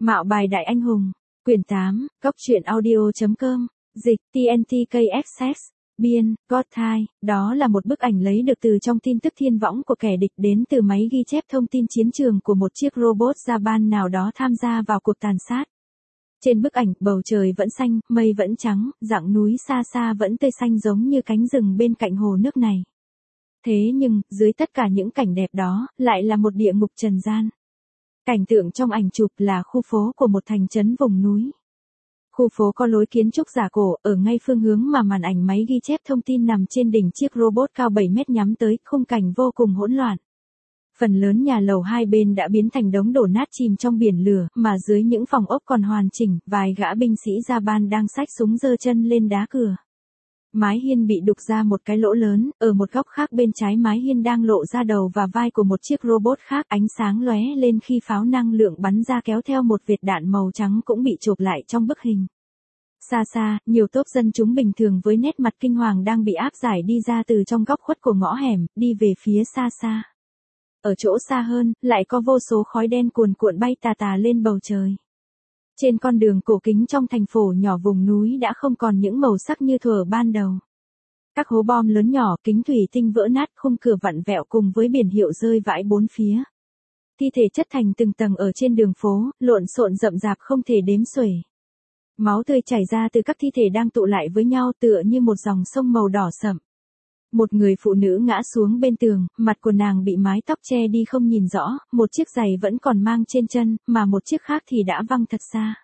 Mạo bài đại anh hùng. Quyển 8, Góc truyện audio.com. Dịch TNTKXS. Biên, Godthai. Đó là một bức ảnh lấy được từ trong tin tức thiên võng của kẻ địch đến từ máy ghi chép thông tin chiến trường của một chiếc robot Japan nào đó tham gia vào cuộc tàn sát. Trên bức ảnh, bầu trời vẫn xanh, mây vẫn trắng, dặng núi xa xa vẫn tươi xanh giống như cánh rừng bên cạnh hồ nước này. Thế nhưng, dưới tất cả những cảnh đẹp đó, lại là một địa ngục trần gian. Cảnh tượng trong ảnh chụp là khu phố của một thành trấn vùng núi. Khu phố có lối kiến trúc giả cổ, ở ngay phương hướng mà màn ảnh máy ghi chép thông tin nằm trên đỉnh chiếc robot cao 7 mét nhắm tới, khung cảnh vô cùng hỗn loạn. Phần lớn nhà lầu hai bên đã biến thành đống đổ nát chìm trong biển lửa, mà dưới những phòng ốc còn hoàn chỉnh, vài gã binh sĩ Japan đang xách súng giơ chân lên đá cửa. Mái hiên bị đục ra một cái lỗ lớn, ở một góc khác bên trái mái hiên đang lộ ra đầu và vai của một chiếc robot khác, ánh sáng lóe lên khi pháo năng lượng bắn ra kéo theo một vệt đạn màu trắng cũng bị chộp lại trong bức hình. Xa xa, nhiều tốp dân chúng bình thường với nét mặt kinh hoàng đang bị áp giải đi ra từ trong góc khuất của ngõ hẻm, đi về phía xa xa. Ở chỗ xa hơn, lại có vô số khói đen cuồn cuộn bay tà tà lên bầu trời. Trên con đường cổ kính trong thành phố nhỏ vùng núi đã không còn những màu sắc như thuở ban đầu. Các hố bom lớn nhỏ, kính thủy tinh vỡ nát, khung cửa vặn vẹo cùng với biển hiệu rơi vãi bốn phía. Thi thể chất thành từng tầng ở trên đường phố, lộn xộn rậm rạp không thể đếm xuể. Máu tươi chảy ra từ các thi thể đang tụ lại với nhau tựa như một dòng sông màu đỏ sậm. Một người phụ nữ ngã xuống bên tường, mặt của nàng bị mái tóc che đi không nhìn rõ, một chiếc giày vẫn còn mang trên chân, mà một chiếc khác thì đã văng thật xa.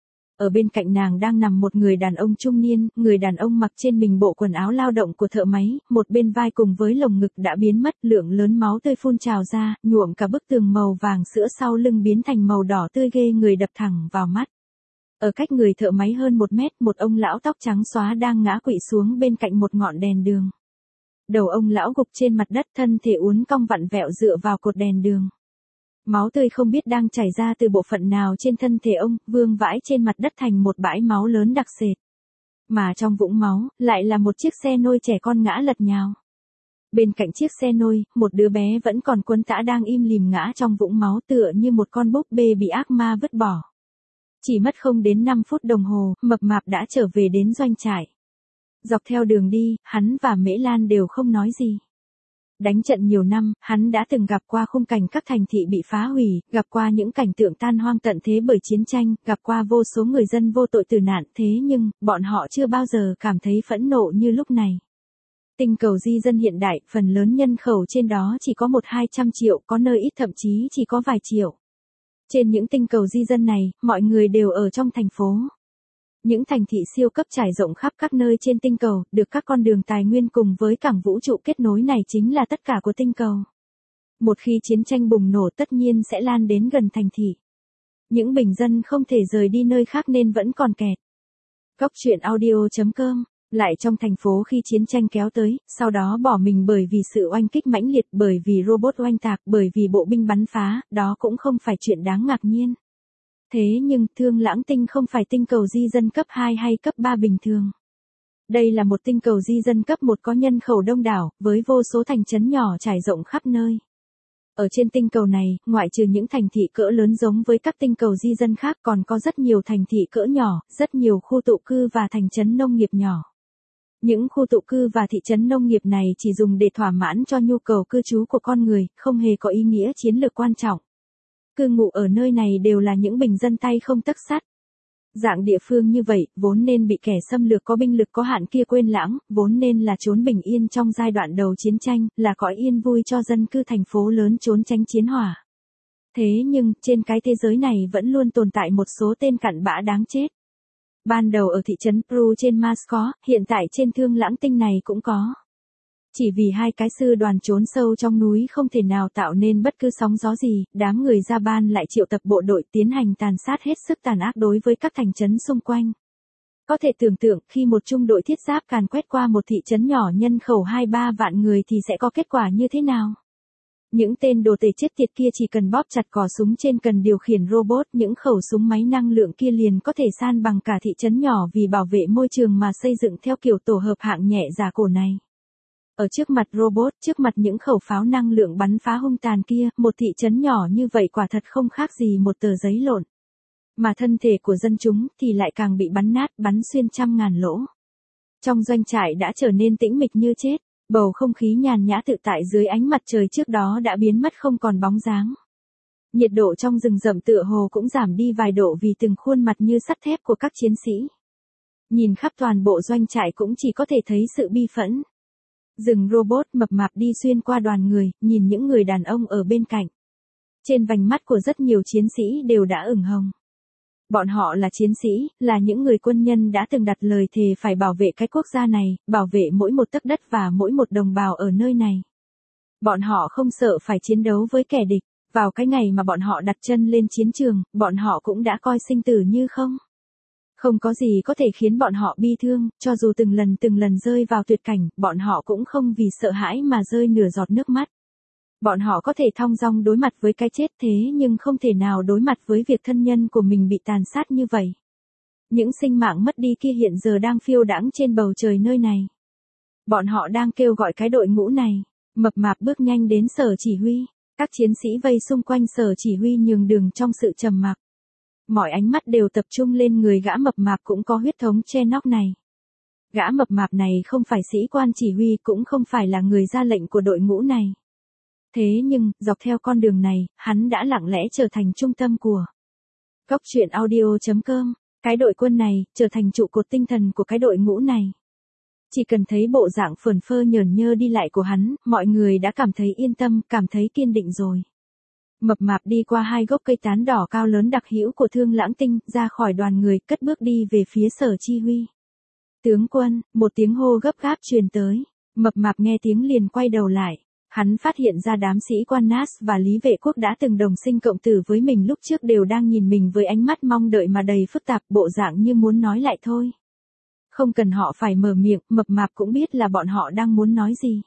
Ở bên cạnh nàng đang nằm một người đàn ông trung niên, người đàn ông mặc trên mình bộ quần áo lao động của thợ máy, một bên vai cùng với lồng ngực đã biến mất, lượng lớn máu tươi phun trào ra, nhuộm cả bức tường màu vàng sữa sau lưng biến thành màu đỏ tươi ghê người đập thẳng vào mắt. Ở cách người thợ máy hơn 1 mét, một ông lão tóc trắng xóa đang ngã quỵ xuống bên cạnh một ngọn đèn đường. Đầu ông lão gục trên mặt đất, thân thể uốn cong vặn vẹo dựa vào cột đèn đường. Máu tươi không biết đang chảy ra từ bộ phận nào trên thân thể ông, vương vãi trên mặt đất thành một bãi máu lớn đặc sệt. Mà trong vũng máu, lại là một chiếc xe nôi trẻ con ngã lật nhào. Bên cạnh chiếc xe nôi, một đứa bé vẫn còn quấn tã đang im lìm ngã trong vũng máu tựa như một con búp bê bị ác ma vứt bỏ. Chỉ mất không đến 5 phút đồng hồ, mập mạp đã trở về đến doanh trại. Dọc theo đường đi, hắn và Mễ Lan đều không nói gì. Đánh trận nhiều năm, hắn đã từng gặp qua khung cảnh các thành thị bị phá hủy, gặp qua những cảnh tượng tan hoang tận thế bởi chiến tranh, gặp qua vô số người dân vô tội tử nạn, thế nhưng, bọn họ chưa bao giờ cảm thấy phẫn nộ như lúc này. Tinh cầu di dân hiện đại, phần lớn nhân khẩu trên đó chỉ có 100-200 triệu, có nơi ít thậm chí chỉ có vài triệu. Trên những tinh cầu di dân này, mọi người đều ở trong thành phố. Những thành thị siêu cấp trải rộng khắp các nơi trên tinh cầu, được các con đường tài nguyên cùng với cảng vũ trụ kết nối này chính là tất cả của tinh cầu. Một khi chiến tranh bùng nổ tất nhiên sẽ lan đến gần thành thị. Những bình dân không thể rời đi nơi khác nên vẫn còn kẹt. Góc truyện audio.com. Lại trong thành phố khi chiến tranh kéo tới, sau đó bỏ mình bởi vì sự oanh kích mãnh liệt, bởi vì robot oanh tạc, bởi vì bộ binh bắn phá, đó cũng không phải chuyện đáng ngạc nhiên. Thế nhưng, Thương Lãng Tinh không phải tinh cầu di dân cấp 2 hay cấp 3 bình thường. Đây là một tinh cầu di dân cấp 1 có nhân khẩu đông đảo, với vô số thành trấn nhỏ trải rộng khắp nơi. Ở trên tinh cầu này, ngoại trừ những thành thị cỡ lớn giống với các tinh cầu di dân khác còn có rất nhiều thành thị cỡ nhỏ, rất nhiều khu tụ cư và thành trấn nông nghiệp nhỏ. Những khu tụ cư và thị trấn nông nghiệp này chỉ dùng để thỏa mãn cho nhu cầu cư trú của con người, không hề có ý nghĩa chiến lược quan trọng. Cư ngụ ở nơi này đều là những bình dân tay không tấc sắt. Dạng địa phương như vậy, vốn nên bị kẻ xâm lược có binh lực có hạn kia quên lãng, vốn nên là chốn bình yên trong giai đoạn đầu chiến tranh, là cõi yên vui cho dân cư thành phố lớn trốn tránh chiến hỏa. Thế nhưng, trên cái thế giới này vẫn luôn tồn tại một số tên cặn bã đáng chết. Ban đầu ở thị trấn Pru trên Mars có, hiện tại trên Thương Lãng Tinh này cũng có. Chỉ vì hai cái sư đoàn trốn sâu trong núi không thể nào tạo nên bất cứ sóng gió gì, đám người Japan lại triệu tập bộ đội tiến hành tàn sát hết sức tàn ác đối với các thành trấn xung quanh. Có thể tưởng tượng khi một trung đội thiết giáp càn quét qua một thị trấn nhỏ nhân khẩu 2-3 vạn người thì sẽ có kết quả như thế nào. Những tên đồ tể chết tiệt kia chỉ cần bóp chặt cò súng trên cần điều khiển robot, những khẩu súng máy năng lượng kia liền có thể san bằng cả thị trấn nhỏ vì bảo vệ môi trường mà xây dựng theo kiểu tổ hợp hạng nhẹ giả cổ này. Ở trước mặt robot, trước mặt những khẩu pháo năng lượng bắn phá hung tàn kia, một thị trấn nhỏ như vậy quả thật không khác gì một tờ giấy lộn. Mà thân thể của dân chúng thì lại càng bị bắn nát, bắn xuyên trăm ngàn lỗ. Trong doanh trại đã trở nên tĩnh mịch như chết, bầu không khí nhàn nhã tự tại dưới ánh mặt trời trước đó đã biến mất không còn bóng dáng. Nhiệt độ trong rừng rậm tựa hồ cũng giảm đi vài độ vì từng khuôn mặt như sắt thép của các chiến sĩ. Nhìn khắp toàn bộ doanh trại cũng chỉ có thể thấy sự bi phẫn. Rừng robot mập mạp đi xuyên qua đoàn người, nhìn những người đàn ông ở bên cạnh. Trên vành mắt của rất nhiều chiến sĩ đều đã ửng hồng. Bọn họ là chiến sĩ, là những người quân nhân đã từng đặt lời thề phải bảo vệ cái quốc gia này, bảo vệ mỗi một tấc đất và mỗi một đồng bào ở nơi này. Bọn họ không sợ phải chiến đấu với kẻ địch. Vào cái ngày mà bọn họ đặt chân lên chiến trường, bọn họ cũng đã coi sinh tử như không. Không có gì có thể khiến bọn họ bi thương, cho dù từng lần rơi vào tuyệt cảnh, bọn họ cũng không vì sợ hãi mà rơi nửa giọt nước mắt. Bọn họ có thể thong dong đối mặt với cái chết thế nhưng không thể nào đối mặt với việc thân nhân của mình bị tàn sát như vậy. Những sinh mạng mất đi kia hiện giờ đang phiêu đãng trên bầu trời nơi này. Bọn họ đang kêu gọi cái đội ngũ này. Mập mạp bước nhanh đến sở chỉ huy. Các chiến sĩ vây xung quanh sở chỉ huy nhường đường trong sự trầm mặc. Mọi ánh mắt đều tập trung lên người gã mập mạp cũng có huyết thống Chenock này. Gã mập mạp này không phải sĩ quan chỉ huy cũng không phải là người ra lệnh của đội ngũ này. Thế nhưng, dọc theo con đường này, hắn đã lặng lẽ trở thành trung tâm của Cốc truyện audio.com. Cái đội quân này, trở thành trụ cột tinh thần của cái đội ngũ này. Chỉ cần thấy bộ dạng phởn phơ nhởn nhơ đi lại của hắn, mọi người đã cảm thấy yên tâm, cảm thấy kiên định rồi. Mập mạp đi qua hai gốc cây tán đỏ cao lớn đặc hữu của Thương Lãng Tinh, ra khỏi đoàn người, cất bước đi về phía sở chi huy. Tướng quân, một tiếng hô gấp gáp truyền tới. Mập mạp nghe tiếng liền quay đầu lại. Hắn phát hiện ra đám sĩ quan Nas và Lý Vệ Quốc đã từng đồng sinh cộng tử với mình lúc trước đều đang nhìn mình với ánh mắt mong đợi mà đầy phức tạp, bộ dạng như muốn nói lại thôi. Không cần họ phải mở miệng, mập mạp cũng biết là bọn họ đang muốn nói gì.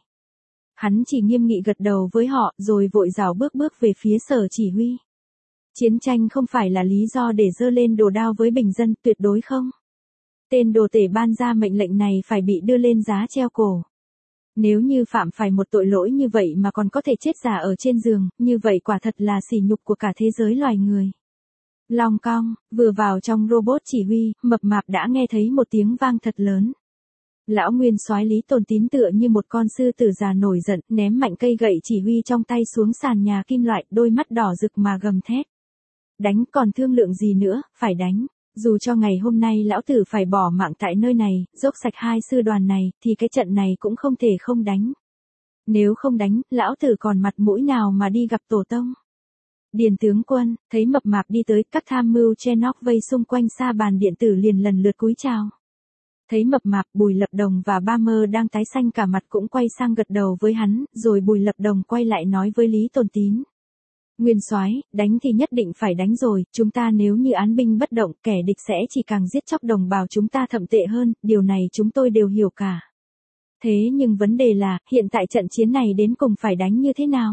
Hắn chỉ nghiêm nghị gật đầu với họ rồi vội rảo bước về phía sở chỉ huy. Chiến tranh không phải là lý do để giơ lên đồ đao với bình dân, tuyệt đối không. Tên đồ tể ban ra mệnh lệnh này phải bị đưa lên giá treo cổ. Nếu như phạm phải một tội lỗi như vậy mà còn có thể chết giả ở trên giường, như vậy quả thật là sỉ nhục của cả thế giới loài người. Long cong, vừa vào trong robot chỉ huy, mập mạp đã nghe thấy một tiếng vang thật lớn. Lão nguyên soái Lý Tồn Tín tựa như một con sư tử già nổi giận, ném mạnh cây gậy chỉ huy trong tay xuống sàn nhà kim loại, đôi mắt đỏ rực mà gầm thét. Đánh, còn thương lượng gì nữa, phải đánh. Dù cho ngày hôm nay lão tử phải bỏ mạng tại nơi này, dốc sạch hai sư đoàn này, thì cái trận này cũng không thể không đánh. Nếu không đánh, lão tử còn mặt mũi nào mà đi gặp tổ tông. Điền tướng quân, thấy mập mạp đi tới, các tham mưu Chenock vây xung quanh sa bàn điện tử liền lần lượt cúi chào. Thấy mập mạp, Bùi Lập Đồng và Ba Mơ đang tái xanh cả mặt cũng quay sang gật đầu với hắn, rồi Bùi Lập Đồng quay lại nói với Lý Tồn Tín. Nguyên soái, đánh thì nhất định phải đánh rồi, chúng ta nếu như án binh bất động, kẻ địch sẽ chỉ càng giết chóc đồng bào chúng ta thậm tệ hơn, điều này chúng tôi đều hiểu cả. Thế nhưng vấn đề là, hiện tại trận chiến này đến cùng phải đánh như thế nào?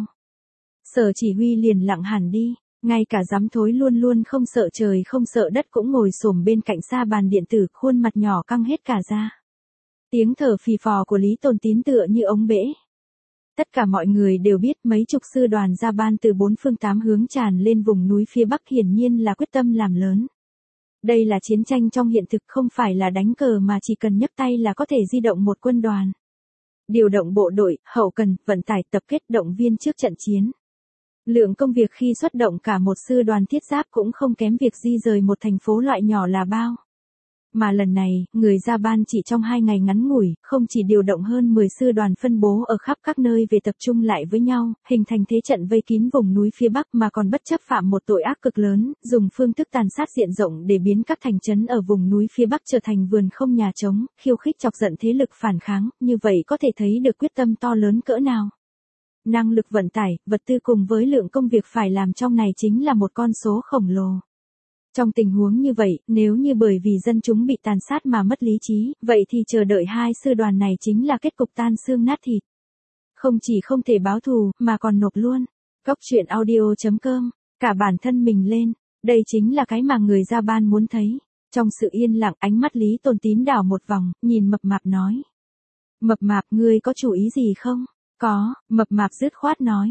Sở chỉ huy liền lặng hẳn đi, ngay cả giám thối luôn luôn không sợ trời không sợ đất cũng ngồi xổm bên cạnh sa bàn điện tử, khuôn mặt nhỏ căng hết cả ra. Tiếng thở phì phò của Lý Tồn Tín tựa như ống bể. Tất cả mọi người đều biết mấy chục sư đoàn ra ban từ bốn phương tám hướng tràn lên vùng núi phía Bắc hiển nhiên là quyết tâm làm lớn. Đây là chiến tranh trong hiện thực, không phải là đánh cờ mà chỉ cần nhấc tay là có thể di động một quân đoàn. Điều động bộ đội, hậu cần, vận tải, tập kết động viên trước trận chiến. Lượng công việc khi xuất động cả một sư đoàn thiết giáp cũng không kém việc di rời một thành phố loại nhỏ là bao. Mà lần này, người ra ban chỉ trong 2 ngày ngắn ngủi, không chỉ điều động hơn 10 sư đoàn phân bố ở khắp các nơi về tập trung lại với nhau, hình thành thế trận vây kín vùng núi phía Bắc mà còn bất chấp phạm một tội ác cực lớn, dùng phương thức tàn sát diện rộng để biến các thành trấn ở vùng núi phía Bắc trở thành vườn không nhà trống, khiêu khích chọc giận thế lực phản kháng, như vậy có thể thấy được quyết tâm to lớn cỡ nào. Năng lực vận tải, vật tư cùng với lượng công việc phải làm trong này chính là một con số khổng lồ. Trong tình huống như vậy, nếu như bởi vì dân chúng bị tàn sát mà mất lý trí, vậy thì chờ đợi hai sư đoàn này chính là kết cục tan xương nát thịt. Không chỉ không thể báo thù, mà còn nộp luôn. Cốc truyện audio.com, cả bản thân mình lên, đây chính là cái mà người ra ban muốn thấy. Trong sự yên lặng, ánh mắt Lý Tồn Tín đảo một vòng, nhìn mập mạp nói. Mập mạp, ngươi có chủ ý gì không? Có, mập mạp dứt khoát nói.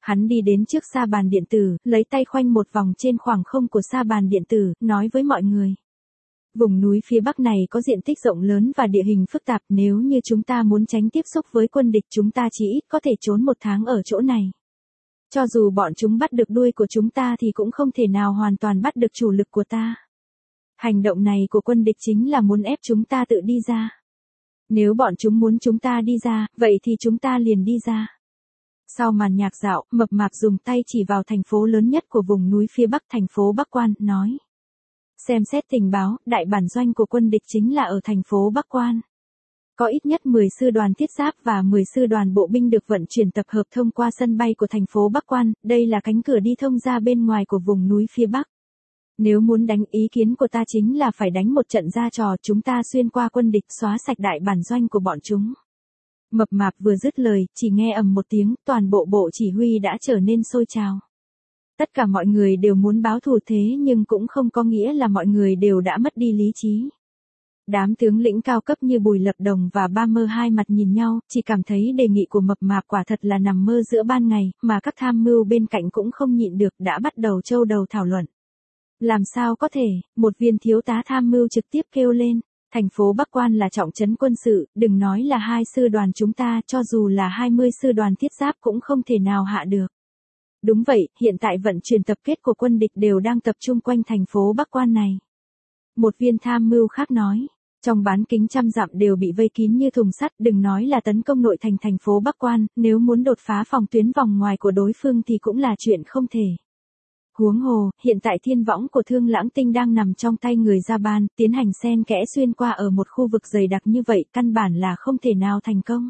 Hắn đi đến trước sa bàn điện tử, lấy tay khoanh một vòng trên khoảng không của sa bàn điện tử, nói với mọi người. Vùng núi phía Bắc này có diện tích rộng lớn và địa hình phức tạp, nếu như chúng ta muốn tránh tiếp xúc với quân địch chúng ta chỉ ít có thể trốn 1 tháng ở chỗ này. Cho dù bọn chúng bắt được đuôi của chúng ta thì cũng không thể nào hoàn toàn bắt được chủ lực của ta. Hành động này của quân địch chính là muốn ép chúng ta tự đi ra. Nếu bọn chúng muốn chúng ta đi ra, vậy thì chúng ta liền đi ra. Sau màn nhạc dạo, Mập Mạp dùng tay chỉ vào thành phố lớn nhất của vùng núi phía Bắc, thành phố Bắc Quan, nói. Xem xét tình báo, đại bản doanh của quân địch chính là ở thành phố Bắc Quan. Có ít nhất 10 sư đoàn thiết giáp và 10 sư đoàn bộ binh được vận chuyển tập hợp thông qua sân bay của thành phố Bắc Quan, đây là cánh cửa đi thông ra bên ngoài của vùng núi phía Bắc. Nếu muốn đánh, ý kiến của ta chính là phải đánh một trận ra trò, chúng ta xuyên qua quân địch xóa sạch đại bản doanh của bọn chúng. Mập Mạp vừa dứt lời, chỉ nghe ầm một tiếng, toàn bộ bộ chỉ huy đã trở nên sôi trào. Tất cả mọi người đều muốn báo thù thế nhưng cũng không có nghĩa là mọi người đều đã mất đi lý trí. Đám tướng lĩnh cao cấp như Bùi Lập Đồng và Ba Mơ hai mặt nhìn nhau, chỉ cảm thấy đề nghị của Mập Mạp quả thật là nằm mơ giữa ban ngày, mà các tham mưu bên cạnh cũng không nhịn được đã bắt đầu châu đầu thảo luận. Làm sao có thể, một viên thiếu tá tham mưu trực tiếp kêu lên, thành phố Bắc Quan là trọng trấn quân sự, đừng nói là 2 sư đoàn chúng ta, cho dù là 20 sư đoàn thiết giáp cũng không thể nào hạ được. Đúng vậy, hiện tại vận chuyển tập kết của quân địch đều đang tập trung quanh thành phố Bắc Quan này. Một viên tham mưu khác nói, trong bán kính trăm dặm đều bị vây kín như thùng sắt, đừng nói là tấn công nội thành thành phố Bắc Quan, nếu muốn đột phá phòng tuyến vòng ngoài của đối phương thì cũng là chuyện không thể. Huống hồ, hiện tại thiên võng của Thương Lãng Tinh đang nằm trong tay người Japan, tiến hành xen kẽ xuyên qua ở một khu vực dày đặc như vậy, căn bản là không thể nào thành công.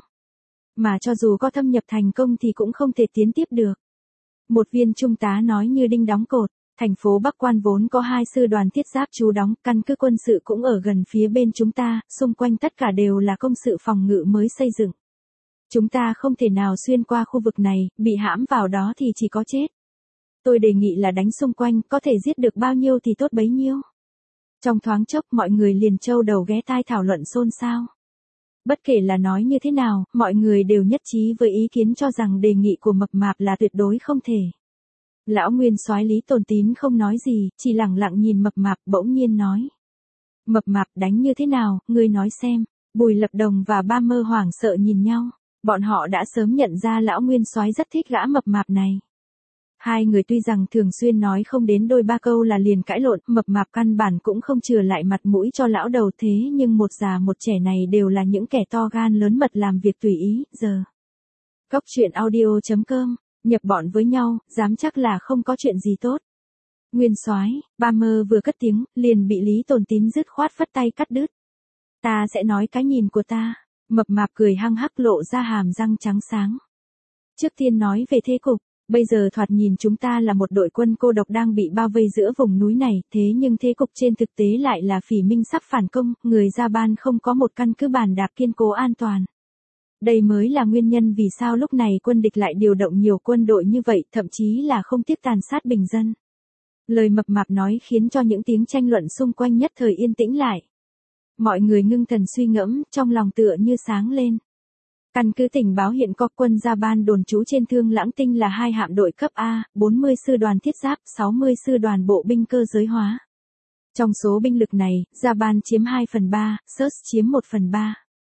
Mà cho dù có thâm nhập thành công thì cũng không thể tiến tiếp được. Một viên trung tá nói như đinh đóng cột, thành phố Bắc Quan vốn có 2 sư đoàn thiết giáp trú đóng, căn cứ quân sự cũng ở gần phía bên chúng ta, xung quanh tất cả đều là công sự phòng ngự mới xây dựng. Chúng ta không thể nào xuyên qua khu vực này, bị hãm vào đó thì chỉ có chết. Tôi đề nghị là đánh xung quanh, có thể giết được bao nhiêu thì tốt bấy nhiêu. Trong thoáng chốc mọi người liền châu đầu ghé tai thảo luận xôn xao. Bất kể là nói như thế nào, mọi người đều nhất trí với ý kiến cho rằng đề nghị của Mập Mạp là tuyệt đối không thể. Lão Nguyên Soái Lý Tồn Tín không nói gì, chỉ lặng lặng nhìn Mập Mạp, bỗng nhiên nói. Mập Mạp đánh như thế nào, ngươi nói xem. Bùi Lập Đồng và Ba Mơ hoảng sợ nhìn nhau, bọn họ đã sớm nhận ra Lão Nguyên Soái rất thích gã Mập Mạp này. Hai người tuy rằng thường xuyên nói không đến đôi ba câu là liền cãi lộn, Mập Mạp căn bản cũng không chừa lại mặt mũi cho lão đầu, thế nhưng một già một trẻ này đều là những kẻ to gan lớn mật làm việc tùy ý, giờ. Cốc truyện audio.com, nhập bọn với nhau, dám chắc là không có chuyện gì tốt. Nguyên Soái, Ba Mơ vừa cất tiếng, liền bị Lý Tồn Tín dứt khoát phất tay cắt đứt. Ta sẽ nói cái nhìn của ta. Mập Mạp cười hăng hắc lộ ra hàm răng trắng sáng. Trước tiên nói về thế cục. Bây giờ thoạt nhìn chúng ta là một đội quân cô độc đang bị bao vây giữa vùng núi này, thế nhưng thế cục trên thực tế lại là Phỉ Minh sắp phản công, người Japan không có một căn cứ bàn đạp kiên cố an toàn. Đây mới là nguyên nhân vì sao lúc này quân địch lại điều động nhiều quân đội như vậy, thậm chí là không tiếc tàn sát bình dân. Lời Mập Mạp nói khiến cho những tiếng tranh luận xung quanh nhất thời yên tĩnh lại. Mọi người ngưng thần suy ngẫm, trong lòng tựa như sáng lên. Căn cứ tình báo hiện có quân Japan đồn trú trên Thương Lãng Tinh là 2 hạm đội cấp A, 40 sư đoàn thiết giáp, 60 sư đoàn bộ binh cơ giới hóa. Trong số binh lực này, Japan chiếm 2/3, SUS chiếm 1/3.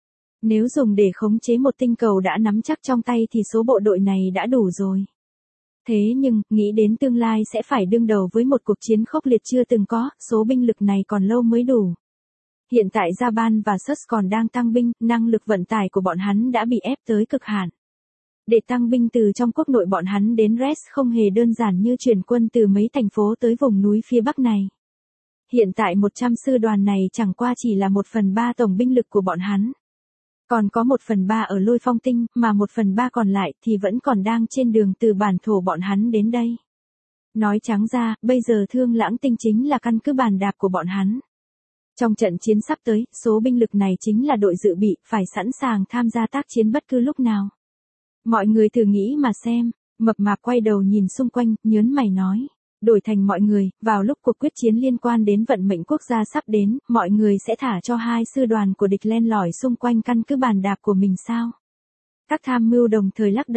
Nếu dùng để khống chế một tinh cầu đã nắm chắc trong tay thì số bộ đội này đã đủ rồi. Thế nhưng, nghĩ đến tương lai sẽ phải đương đầu với một cuộc chiến khốc liệt chưa từng có, số binh lực này còn lâu mới đủ. Hiện tại Japan và SUS còn đang tăng binh, năng lực vận tải của bọn hắn đã bị ép tới cực hạn. Để tăng binh từ trong quốc nội bọn hắn đến Res không hề đơn giản như chuyển quân từ mấy thành phố tới vùng núi phía Bắc này. Hiện tại 100 sư đoàn này chẳng qua chỉ là 1/3 tổng binh lực của bọn hắn. Còn có 1/3 ở Lôi Phong Tinh, mà 1/3 còn lại thì vẫn còn đang trên đường từ bản thổ bọn hắn đến đây. Nói trắng ra, bây giờ Thương Lãng Tinh chính là căn cứ bàn đạp của bọn hắn. Trong trận chiến sắp tới, số binh lực này chính là đội dự bị, phải sẵn sàng tham gia tác chiến bất cứ lúc nào. Mọi người thử nghĩ mà xem, Mập Mạp quay đầu nhìn xung quanh, nhớn mày nói. Đổi thành mọi người, vào lúc cuộc quyết chiến liên quan đến vận mệnh quốc gia sắp đến, mọi người sẽ thả cho 2 sư đoàn của địch len lỏi xung quanh căn cứ bàn đạp của mình sao? Các tham mưu đồng thời lắc đầu.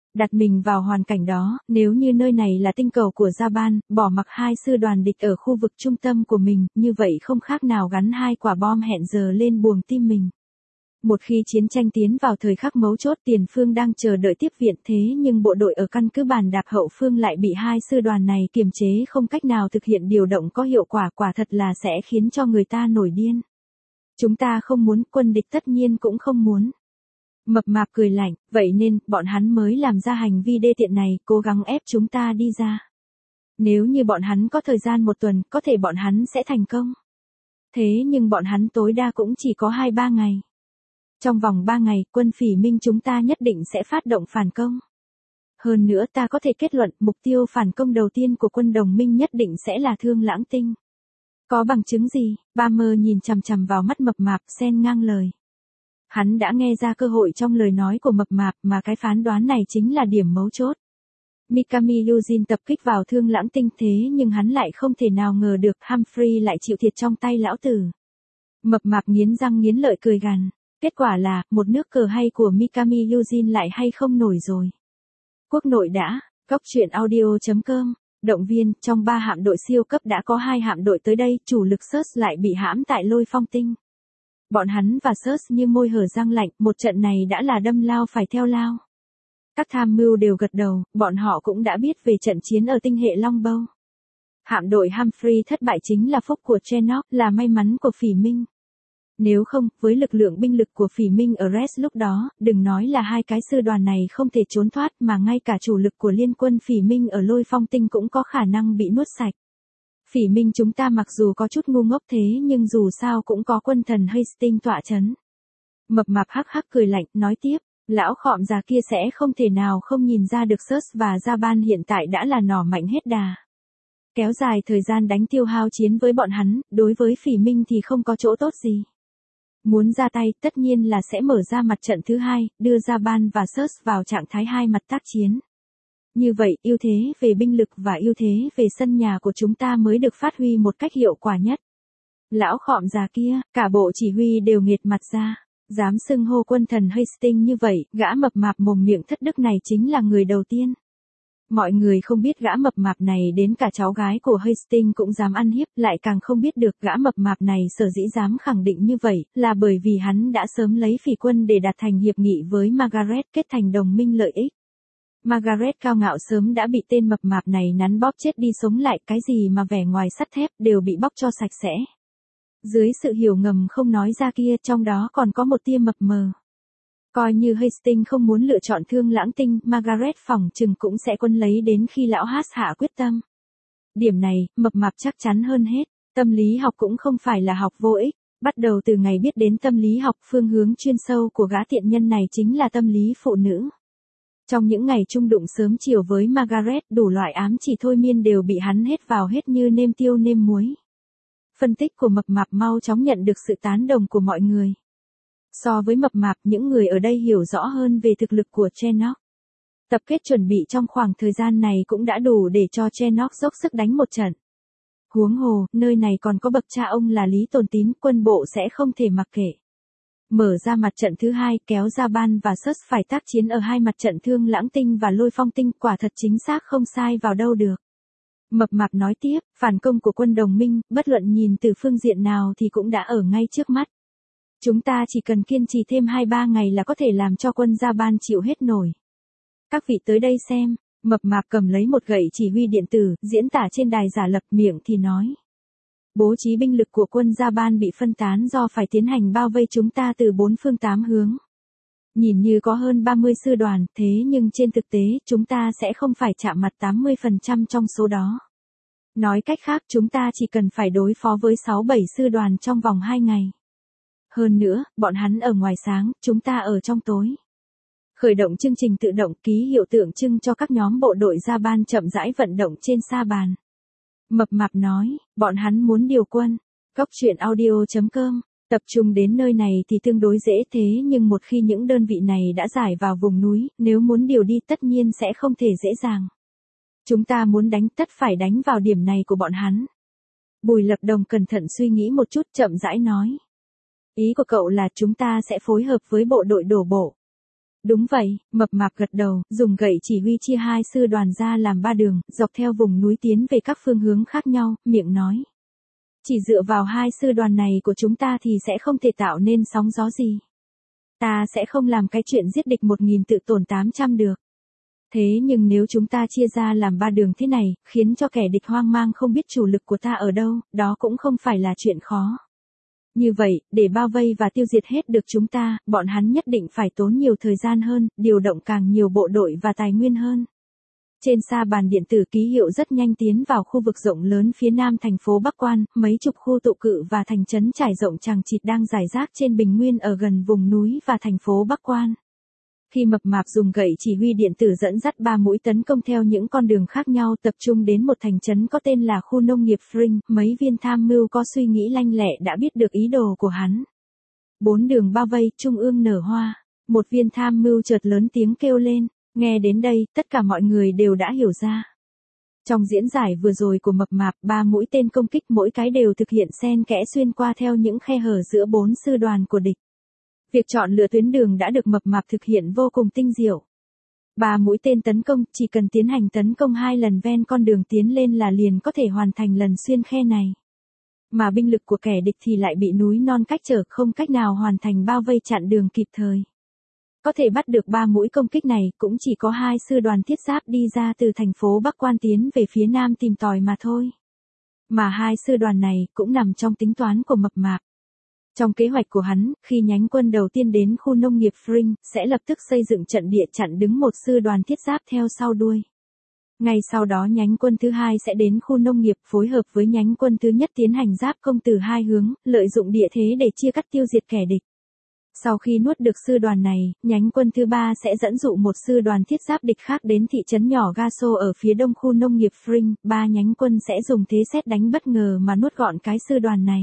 Đặt mình vào hoàn cảnh đó, nếu như nơi này là tinh cầu của Japan, bỏ mặc hai sư đoàn địch ở khu vực trung tâm của mình, như vậy không khác nào gắn hai quả bom hẹn giờ lên buồng tim mình. Một khi chiến tranh tiến vào thời khắc mấu chốt, tiền phương đang chờ đợi tiếp viện, thế nhưng bộ đội ở căn cứ bàn đạp hậu phương lại bị hai sư đoàn này kiềm chế, không cách nào thực hiện điều động có hiệu quả, quả thật là sẽ khiến cho người ta nổi điên. Chúng ta không muốn, quân địch tất nhiên cũng không muốn. Mập mạp cười lạnh, vậy nên, bọn hắn mới làm ra hành vi đê tiện này, cố gắng ép chúng ta đi ra. Nếu như bọn hắn có thời gian một tuần, có thể bọn hắn sẽ thành công. Thế nhưng bọn hắn tối đa cũng chỉ có 2-3 ngày. Trong vòng 3 ngày, quân Phỉ Minh chúng ta nhất định sẽ phát động phản công. Hơn nữa ta có thể kết luận, mục tiêu phản công đầu tiên của quân đồng minh nhất định sẽ là Thương Lãng Tinh. Có bằng chứng gì? Palmer nhìn chằm chằm vào mắt mập mạp, xen ngang lời. Hắn đã nghe ra cơ hội trong lời nói của mập mạp, mà cái phán đoán này chính là điểm mấu chốt. Mikami Yujin tập kích vào Thương Lãng Tinh, thế nhưng hắn lại không thể nào ngờ được Humphrey lại chịu thiệt trong tay lão tử. Mập mạp nghiến răng nghiến lợi cười gằn. Kết quả là, một nước cờ hay của Mikami Yujin lại hay không nổi rồi. Quốc nội đã, góc truyện audio.com, động viên, trong 3 hạm đội siêu cấp đã có 2 hạm đội tới đây, chủ lực Search lại bị hãm tại Lôi Phong Tinh. Bọn hắn và Search như môi hở răng lạnh, một trận này đã là đâm lao phải theo lao. Các tham mưu đều gật đầu, bọn họ cũng đã biết về trận chiến ở tinh hệ Longbow. Hạm đội Humphrey thất bại chính là phúc của Chenock, là may mắn của Phỉ Minh. Nếu không, với lực lượng binh lực của Phỉ Minh ở Res lúc đó, đừng nói là hai cái sư đoàn này không thể trốn thoát, mà ngay cả chủ lực của liên quân Phỉ Minh ở Lôi Phong Tinh cũng có khả năng bị nuốt sạch. Phỉ Minh chúng ta mặc dù có chút ngu ngốc thế nhưng dù sao cũng có quân thần Hastings tọa chấn. Mập mạp hắc hắc cười lạnh, nói tiếp, lão khọm già kia sẽ không thể nào không nhìn ra được Search và Japan hiện tại đã là nỏ mạnh hết đà. Kéo dài thời gian đánh tiêu hao chiến với bọn hắn, đối với Phỉ Minh thì không có chỗ tốt gì. Muốn ra tay, tất nhiên là sẽ mở ra mặt trận thứ hai, đưa Japan và Search vào trạng thái hai mặt tác chiến. Như vậy, ưu thế về binh lực và ưu thế về sân nhà của chúng ta mới được phát huy một cách hiệu quả nhất. Lão khọm già kia, cả bộ chỉ huy đều nghiệt mặt ra. Dám xưng hô quân thần Hastings như vậy, gã mập mạp mồm miệng thất đức này chính là người đầu tiên. Mọi người không biết gã mập mạp này đến cả cháu gái của Hastings cũng dám ăn hiếp, lại càng không biết được gã mập mạp này sở dĩ dám khẳng định như vậy, là bởi vì hắn đã sớm lấy Phỉ quân để đạt thành hiệp nghị với Margaret, kết thành đồng minh lợi ích. Margaret cao ngạo sớm đã bị tên mập mạp này nắn bóp chết đi sống lại, cái gì mà vẻ ngoài sắt thép đều bị bóc cho sạch sẽ. Dưới sự hiểu ngầm không nói ra kia, trong đó còn có một tia mập mờ. Coi như Hastings không muốn lựa chọn Thương Lãng Tinh, Margaret phỏng chừng cũng sẽ quân lấy đến khi lão Hast hạ quyết tâm. Điểm này, mập mạp chắc chắn hơn hết. Tâm lý học cũng không phải là học vô ích. Bắt đầu từ ngày biết đến tâm lý học, phương hướng chuyên sâu của gã tiện nhân này chính là tâm lý phụ nữ. Trong những ngày chung đụng sớm chiều với Margaret, đủ loại ám chỉ thôi miên đều bị hắn hết vào hết như nêm tiêu nêm muối. Phân tích của mập mạp mau chóng nhận được sự tán đồng của mọi người. So với mập mạp, những người ở đây hiểu rõ hơn về thực lực của Chenock. Tập kết chuẩn bị trong khoảng thời gian này cũng đã đủ để cho Chenock dốc sức đánh một trận. Huống hồ, nơi này còn có bậc cha ông là Lý Tồn Tín, quân bộ sẽ không thể mặc kệ. Mở ra mặt trận thứ hai, kéo Japan và Search phải tác chiến ở hai mặt trận Thương Lãng Tinh và Lôi Phong Tinh, quả thật chính xác không sai vào đâu được. Mập mạp nói tiếp, phản công của quân đồng minh, bất luận nhìn từ phương diện nào thì cũng đã ở ngay trước mắt. Chúng ta chỉ cần kiên trì thêm 2-3 ngày là có thể làm cho quân Japan chịu hết nổi. Các vị tới đây xem, mập mạp cầm lấy một gậy chỉ huy điện tử, diễn tả trên đài giả lập, miệng thì nói. Bố trí binh lực của quân Japan bị phân tán do phải tiến hành bao vây chúng ta từ 4 phương 8 hướng. Nhìn như có hơn 30 sư đoàn, thế nhưng trên thực tế chúng ta sẽ không phải chạm mặt 80% trong số đó. Nói cách khác, chúng ta chỉ cần phải đối phó với 6-7 sư đoàn trong vòng 2 ngày. Hơn nữa, bọn hắn ở ngoài sáng, chúng ta ở trong tối. Khởi động chương trình tự động, ký hiệu tượng trưng cho các nhóm bộ đội Japan chậm rãi vận động trên sa bàn. Mập mạp nói, bọn hắn muốn điều quân. Góc truyện audio.com, tập trung đến nơi này thì tương đối dễ, thế nhưng một khi những đơn vị này đã giải vào vùng núi, nếu muốn điều đi tất nhiên sẽ không thể dễ dàng. Chúng ta muốn đánh tất phải đánh vào điểm này của bọn hắn. Bùi Lập Đồng cẩn thận suy nghĩ một chút, chậm rãi nói. Ý của cậu là chúng ta sẽ phối hợp với bộ đội đổ bộ. Đúng vậy, mập mạp gật đầu, dùng gậy chỉ huy chia hai sư đoàn ra làm ba đường, dọc theo vùng núi tiến về các phương hướng khác nhau, miệng nói. Chỉ dựa vào hai sư đoàn này của chúng ta thì sẽ không thể tạo nên sóng gió gì. Ta sẽ không làm cái chuyện giết địch 1000 tự tổn 800 được. Thế nhưng nếu chúng ta chia ra làm ba đường thế này, khiến cho kẻ địch hoang mang không biết chủ lực của ta ở đâu, đó cũng không phải là chuyện khó. Như vậy, để bao vây và tiêu diệt hết được chúng ta, bọn hắn nhất định phải tốn nhiều thời gian hơn, điều động càng nhiều bộ đội và tài nguyên hơn. Trên sa bàn điện tử ký hiệu rất nhanh tiến vào khu vực rộng lớn phía nam thành phố Bắc Quan, mấy chục khu tụ cự và thành trấn trải rộng chằng chịt đang rải rác trên bình nguyên ở gần vùng núi và thành phố Bắc Quan. Khi mập mạp dùng gậy chỉ huy điện tử dẫn dắt 3 mũi tấn công theo những con đường khác nhau tập trung đến một thành trấn có tên là khu nông nghiệp Fring, mấy viên tham mưu có suy nghĩ lanh lẹ đã biết được ý đồ của hắn. 4 đường bao vây, trung ương nở hoa. Một viên tham mưu chợt lớn tiếng kêu lên. Nghe đến đây, tất cả mọi người đều đã hiểu ra. Trong diễn giải vừa rồi của mập mạp, 3 mũi tên công kích mỗi cái đều thực hiện xen kẽ xuyên qua theo những khe hở giữa 4 sư đoàn của địch. Việc chọn lựa tuyến đường đã được mập mạp thực hiện vô cùng tinh diệu. 3 mũi tên tấn công, chỉ cần tiến hành tấn công 2 lần ven con đường tiến lên là liền có thể hoàn thành lần xuyên khe này. Mà binh lực của kẻ địch thì lại bị núi non cách trở, không cách nào hoàn thành bao vây chặn đường kịp thời. Có thể bắt được 3 mũi công kích này cũng chỉ có 2 sư đoàn thiết giáp đi ra từ thành phố Bắc Quan tiến về phía nam tìm tòi mà thôi. Mà 2 sư đoàn này cũng nằm trong tính toán của mập mạp. Trong kế hoạch của hắn, khi nhánh quân đầu tiên đến khu nông nghiệp Fring, sẽ lập tức xây dựng trận địa chặn đứng một sư đoàn thiết giáp theo sau đuôi. Ngay sau đó nhánh quân thứ hai sẽ đến khu nông nghiệp phối hợp với nhánh quân thứ nhất tiến hành giáp công từ 2 hướng, lợi dụng địa thế để chia cắt tiêu diệt kẻ địch. Sau khi nuốt được sư đoàn này, nhánh quân thứ ba sẽ dẫn dụ một sư đoàn thiết giáp địch khác đến thị trấn nhỏ Gaso ở phía đông khu nông nghiệp Fring, 3 nhánh quân sẽ dùng thế sét đánh bất ngờ mà nuốt gọn cái sư đoàn này.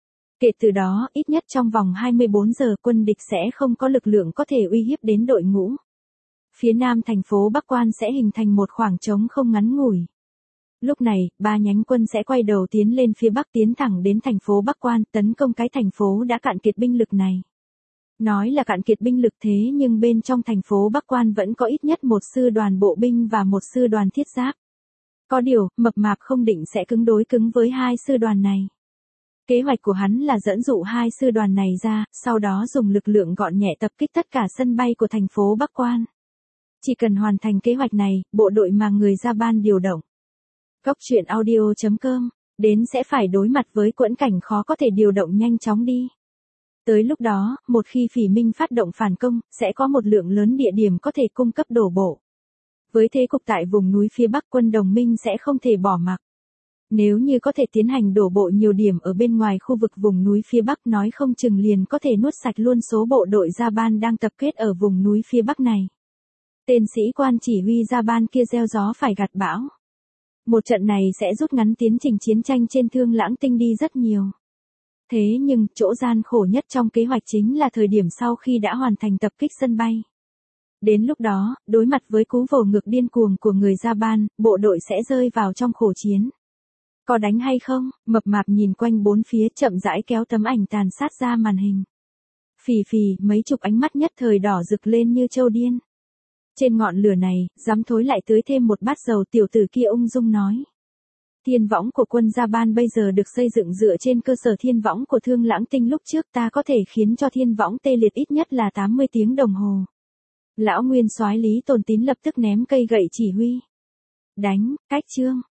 Kể từ đó, ít nhất trong vòng 24 giờ quân địch sẽ không có lực lượng có thể uy hiếp đến đội ngũ. Phía nam thành phố Bắc Quan sẽ hình thành một khoảng trống không ngắn ngủi. Lúc này, 3 nhánh quân sẽ quay đầu tiến lên phía bắc tiến thẳng đến thành phố Bắc Quan, tấn công cái thành phố đã cạn kiệt binh lực này. Nói là cạn kiệt binh lực thế nhưng bên trong thành phố Bắc Quan vẫn có ít nhất một sư đoàn bộ binh và một sư đoàn thiết giáp. Có điều, mập mạp không định sẽ cứng đối cứng với 2 sư đoàn này. Kế hoạch của hắn là dẫn dụ 2 sư đoàn này ra, sau đó dùng lực lượng gọn nhẹ tập kích tất cả sân bay của thành phố Bắc Quan. Chỉ cần hoàn thành kế hoạch này, bộ đội mà người Japan điều động. Góc truyện audio.com, đến sẽ phải đối mặt với quẫn cảnh khó có thể điều động nhanh chóng đi. Tới lúc đó, một khi Phỉ Minh phát động phản công, sẽ có một lượng lớn địa điểm có thể cung cấp đổ bộ. Với thế cục tại vùng núi phía Bắc, quân đồng minh sẽ không thể bỏ mặc. Nếu như có thể tiến hành đổ bộ nhiều điểm ở bên ngoài khu vực vùng núi phía Bắc nói không chừng liền có thể nuốt sạch luôn số bộ đội Japan đang tập kết ở vùng núi phía Bắc này. Tên sĩ quan chỉ huy Japan kia gieo gió phải gặt bão. Một trận này sẽ rút ngắn tiến trình chiến tranh trên Thương Lãng Tinh đi rất nhiều. Thế nhưng, chỗ gian khổ nhất trong kế hoạch chính là thời điểm sau khi đã hoàn thành tập kích sân bay. Đến lúc đó, đối mặt với cú vồ ngược điên cuồng của người Japan, bộ đội sẽ rơi vào trong khổ chiến. Có đánh hay không? Mập mạp nhìn quanh bốn phía chậm rãi kéo tấm ảnh tàn sát ra màn hình. Phì phì, mấy chục ánh mắt nhất thời đỏ rực lên như trâu điên. Trên ngọn lửa này, dám thối lại tưới thêm một bát dầu, tiểu tử kia ung dung nói. Thiên võng của quân Japan bây giờ được xây dựng dựa trên cơ sở thiên võng của Thương Lãng Tinh lúc trước, ta có thể khiến cho thiên võng tê liệt ít nhất là 80 tiếng đồng hồ. Lão nguyên soái Lý Tồn Tín lập tức ném cây gậy chỉ huy. Đánh, cách chương.